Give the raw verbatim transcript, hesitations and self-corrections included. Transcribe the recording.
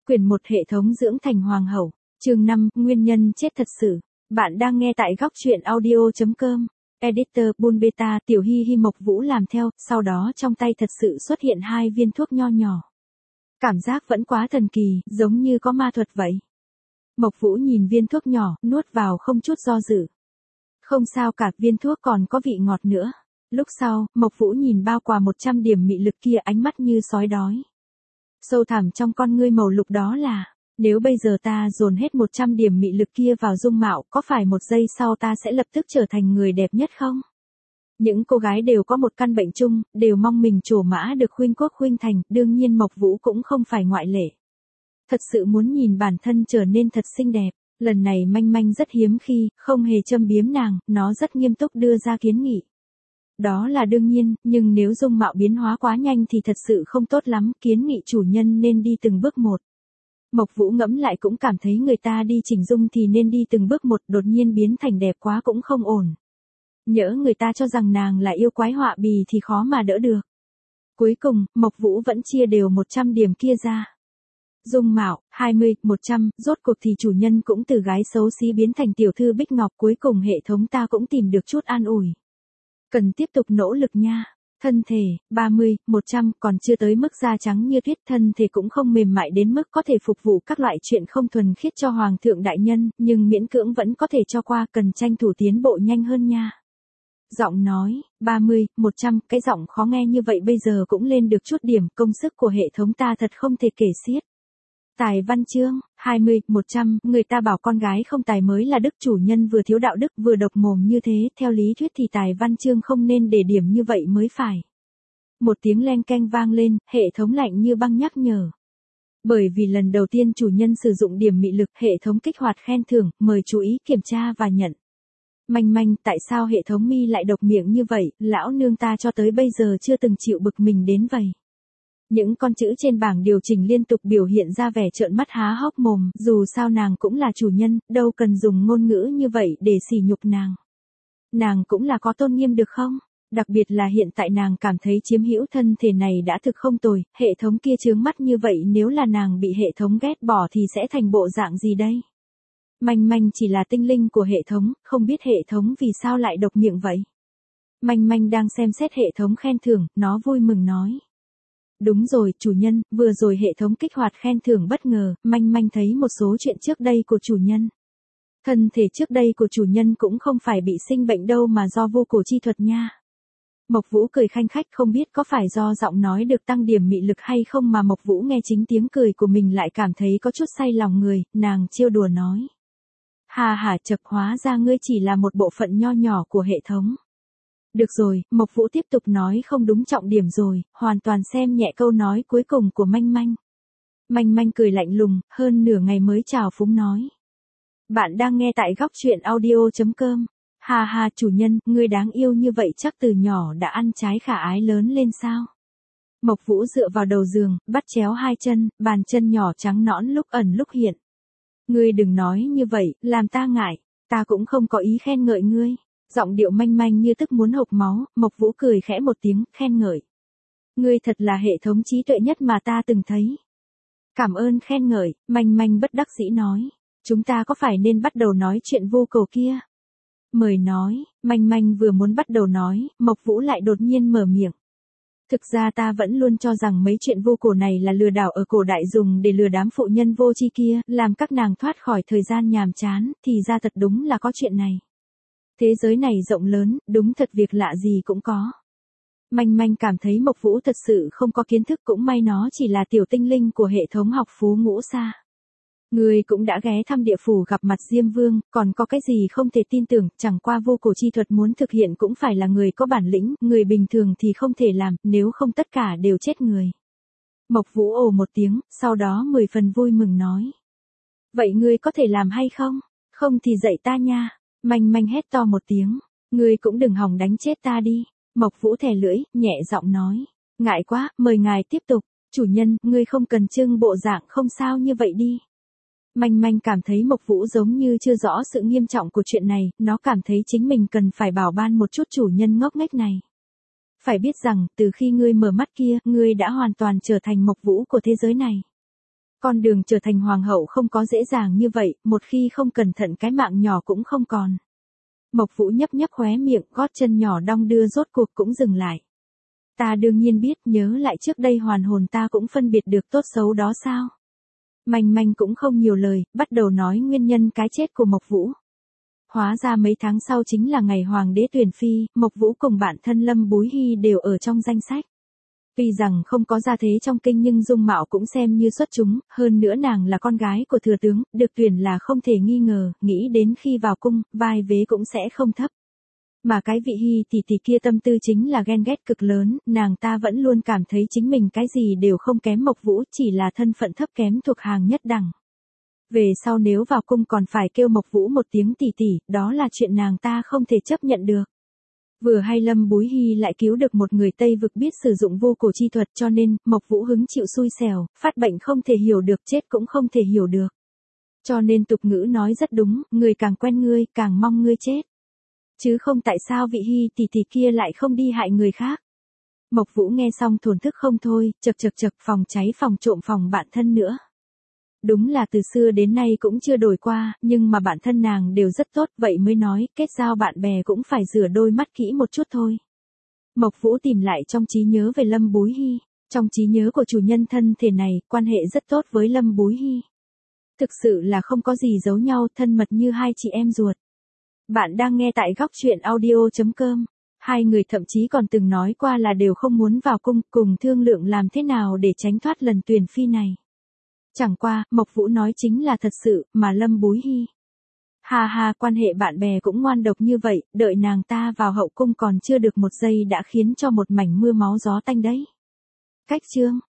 Quyển một Hệ thống dưỡng thành hoàng hậu, chương năm, nguyên nhân chết thật sự. Bạn đang nghe tại góc truyện audio chấm com. Editor Bull Beta. Tiểu Hi Hi Mộc Vũ làm theo, sau đó trong tay thật sự xuất hiện hai viên thuốc nho nhỏ. Cảm giác vẫn quá thần kỳ, giống như có ma thuật vậy. Mộc Vũ nhìn viên thuốc nhỏ, nuốt vào không chút do dự. Không sao cả, viên thuốc còn có vị ngọt nữa. Lúc sau, Mộc Vũ nhìn bao quà một trăm điểm mị lực kia, ánh mắt như sói đói. Sâu thẳm trong con ngươi màu lục đó là, nếu bây giờ ta dồn hết một trăm điểm mị lực kia vào dung mạo, có phải một giây sau ta sẽ lập tức trở thành người đẹp nhất không? Những cô gái đều có một căn bệnh chung, đều mong mình trổ mã được khuynh quốc khuynh thành, đương nhiên Mộc Vũ cũng không phải ngoại lệ. Thật sự muốn nhìn bản thân trở nên thật xinh đẹp, lần này Manh Manh rất hiếm khi, không hề châm biếm nàng, nó rất nghiêm túc đưa ra kiến nghị. Đó là đương nhiên, nhưng nếu dung mạo biến hóa quá nhanh thì thật sự không tốt lắm, kiến nghị chủ nhân nên đi từng bước một. Mộc Vũ ngẫm lại cũng cảm thấy người ta đi chỉnh dung thì nên đi từng bước một, đột nhiên biến thành đẹp quá cũng không ổn. Nhỡ người ta cho rằng nàng là yêu quái họa bì thì khó mà đỡ được. Cuối cùng, Mộc Vũ vẫn chia đều một trăm điểm kia ra. Dung mạo, hai mươi, một trăm, rốt cuộc thì chủ nhân cũng từ gái xấu xí biến thành tiểu thư Bích Ngọc, cuối cùng hệ thống ta cũng tìm được chút an ủi. Cần tiếp tục nỗ lực nha. Thân thể, ba mươi, một trăm, còn chưa tới mức da trắng như tuyết, thân thể cũng không mềm mại đến mức có thể phục vụ các loại chuyện không thuần khiết cho hoàng thượng đại nhân, nhưng miễn cưỡng vẫn có thể cho qua, cần tranh thủ tiến bộ nhanh hơn nha. Giọng nói, ba mươi, một trăm, cái giọng khó nghe như vậy bây giờ cũng lên được chút điểm, công sức của hệ thống ta thật không thể kể xiết. Tài văn chương, hai mươi, một trăm, người ta bảo con gái không tài mới là đức, chủ nhân vừa thiếu đạo đức vừa độc mồm như thế, theo lý thuyết thì tài văn chương không nên để điểm như vậy mới phải. Một tiếng leng keng vang lên, hệ thống lạnh như băng nhắc nhở. Bởi vì lần đầu tiên chủ nhân sử dụng điểm mị lực, hệ thống kích hoạt khen thưởng, mời chú ý kiểm tra và nhận. Manh Manh, tại sao hệ thống mi lại độc miệng như vậy, lão nương ta cho tới bây giờ chưa từng chịu bực mình đến vậy. Những con chữ trên bảng điều chỉnh liên tục biểu hiện ra vẻ trợn mắt há hốc mồm, dù sao nàng cũng là chủ nhân, đâu cần dùng ngôn ngữ như vậy để sỉ nhục nàng. Nàng cũng là có tôn nghiêm được không? Đặc biệt là hiện tại nàng cảm thấy chiếm hữu thân thể này đã thực không tồi, hệ thống kia chướng mắt như vậy nếu là nàng bị hệ thống ghét bỏ thì sẽ thành bộ dạng gì đây? Manh Manh chỉ là tinh linh của hệ thống, không biết hệ thống vì sao lại độc miệng vậy? Manh Manh đang xem xét hệ thống khen thưởng, nó vui mừng nói. Đúng rồi, chủ nhân, vừa rồi hệ thống kích hoạt khen thưởng bất ngờ, Manh Manh thấy một số chuyện trước đây của chủ nhân. Thân thể trước đây của chủ nhân cũng không phải bị sinh bệnh đâu mà do vô cổ chi thuật nha. Mộc Vũ cười khanh khách, không biết có phải do giọng nói được tăng điểm mị lực hay không mà Mộc Vũ nghe chính tiếng cười của mình lại cảm thấy có chút say lòng người, nàng trêu đùa nói. Hà hả chập, hóa ra ngươi chỉ là một bộ phận nho nhỏ của hệ thống. Được rồi, Mộc Vũ tiếp tục nói, không đúng trọng điểm rồi, hoàn toàn xem nhẹ câu nói cuối cùng của Manh Manh. Manh Manh cười lạnh lùng, hơn nửa ngày mới chào phúng nói. Bạn đang nghe tại góc truyện audio chấm com. Hà hà, chủ nhân, ngươi đáng yêu như vậy chắc từ nhỏ đã ăn trái khả ái lớn lên sao? Mộc Vũ dựa vào đầu giường, bắt chéo hai chân, bàn chân nhỏ trắng nõn lúc ẩn lúc hiện. Ngươi đừng nói như vậy, làm ta ngại, ta cũng không có ý khen ngợi ngươi. Giọng điệu Manh Manh như tức muốn hộc máu, Mộc Vũ cười khẽ một tiếng, khen ngợi. Ngươi thật là hệ thống trí tuệ nhất mà ta từng thấy. Cảm ơn khen ngợi, Manh Manh bất đắc dĩ nói. Chúng ta có phải nên bắt đầu nói chuyện vô cầu kia? Mời nói, Manh Manh vừa muốn bắt đầu nói, Mộc Vũ lại đột nhiên mở miệng. Thực ra ta vẫn luôn cho rằng mấy chuyện vô cổ này là lừa đảo ở cổ đại dùng để lừa đám phụ nhân vô tri kia, làm các nàng thoát khỏi thời gian nhàm chán, thì ra thật đúng là có chuyện này. Thế giới này rộng lớn, đúng thật việc lạ gì cũng có. Manh Manh cảm thấy Mộc Vũ thật sự không có kiến thức, cũng may nó chỉ là tiểu tinh linh của hệ thống học Phú Ngũ Sa. Ngươi cũng đã ghé thăm địa phủ gặp mặt Diêm Vương, còn có cái gì không thể tin tưởng, chẳng qua vô cổ chi thuật muốn thực hiện cũng phải là người có bản lĩnh, người bình thường thì không thể làm, nếu không tất cả đều chết người. Mộc Vũ ồ một tiếng, sau đó mười phần vui mừng nói. Vậy ngươi có thể làm hay không? Không thì dạy ta nha. Manh Manh hét to một tiếng. Ngươi cũng đừng hòng đánh chết ta đi. Mộc Vũ thè lưỡi, nhẹ giọng nói. Ngại quá, mời ngài tiếp tục. Chủ nhân, ngươi không cần trưng bộ dạng không sao như vậy đi. Manh Manh cảm thấy Mộc Vũ giống như chưa rõ sự nghiêm trọng của chuyện này, nó cảm thấy chính mình cần phải bảo ban một chút chủ nhân ngốc nghếch này. Phải biết rằng, từ khi ngươi mở mắt kia, ngươi đã hoàn toàn trở thành Mộc Vũ của thế giới này. Con đường trở thành hoàng hậu không có dễ dàng như vậy, một khi không cẩn thận cái mạng nhỏ cũng không còn. Mộc Vũ nhấp nhấp khóe miệng, gót chân nhỏ đong đưa rốt cuộc cũng dừng lại. Ta đương nhiên biết, nhớ lại trước đây hoàn hồn ta cũng phân biệt được tốt xấu đó sao. Manh Manh cũng không nhiều lời, bắt đầu nói nguyên nhân cái chết của Mộc Vũ. Hóa ra mấy tháng sau chính là ngày hoàng đế tuyển phi, Mộc Vũ cùng bạn thân Lâm Búi Hy đều ở trong danh sách. Tuy rằng không có gia thế trong kinh nhưng dung mạo cũng xem như xuất chúng, hơn nữa nàng là con gái của thừa tướng, được tuyển là không thể nghi ngờ, nghĩ đến khi vào cung, vai vế cũng sẽ không thấp. Mà cái vị Hy tỷ tỷ kia tâm tư chính là ghen ghét cực lớn, nàng ta vẫn luôn cảm thấy chính mình cái gì đều không kém Mộc Vũ, chỉ là thân phận thấp kém thuộc hàng nhất đẳng. Về sau nếu vào cung còn phải kêu Mộc Vũ một tiếng tỷ tỷ, đó là chuyện nàng ta không thể chấp nhận được. Vừa hay Lâm Búi Hy lại cứu được một người Tây vực biết sử dụng vô cổ chi thuật cho nên, Mộc Vũ hứng chịu xui xẻo, phát bệnh không thể hiểu được, chết cũng không thể hiểu được. Cho nên tục ngữ nói rất đúng, người càng quen ngươi, càng mong ngươi chết. Chứ không tại sao vị Hy tỷ tỷ kia lại không đi hại người khác. Mộc Vũ nghe xong thổn thức không thôi, chật chật chật, phòng cháy phòng trộm phòng bạn thân nữa. Đúng là từ xưa đến nay cũng chưa đổi qua, nhưng mà bản thân nàng đều rất tốt, vậy mới nói, kết giao bạn bè cũng phải rửa đôi mắt kỹ một chút thôi. Mộc Vũ tìm lại trong trí nhớ về Lâm Búi Hy, trong trí nhớ của chủ nhân thân thể này, quan hệ rất tốt với Lâm Búi Hy. Thực sự là không có gì giấu nhau, thân mật như hai chị em ruột. Bạn đang nghe tại góc truyện audio chấm com. Hai người thậm chí còn từng nói qua là đều không muốn vào cung, cùng thương lượng làm thế nào để tránh thoát lần tuyển phi này. Chẳng qua, Mộc Vũ nói chính là thật sự, mà Lâm Búi Hy. Ha ha, quan hệ bạn bè cũng ngoan độc như vậy, đợi nàng ta vào hậu cung còn chưa được một giây đã khiến cho một mảnh mưa máu gió tanh đấy. Cách chương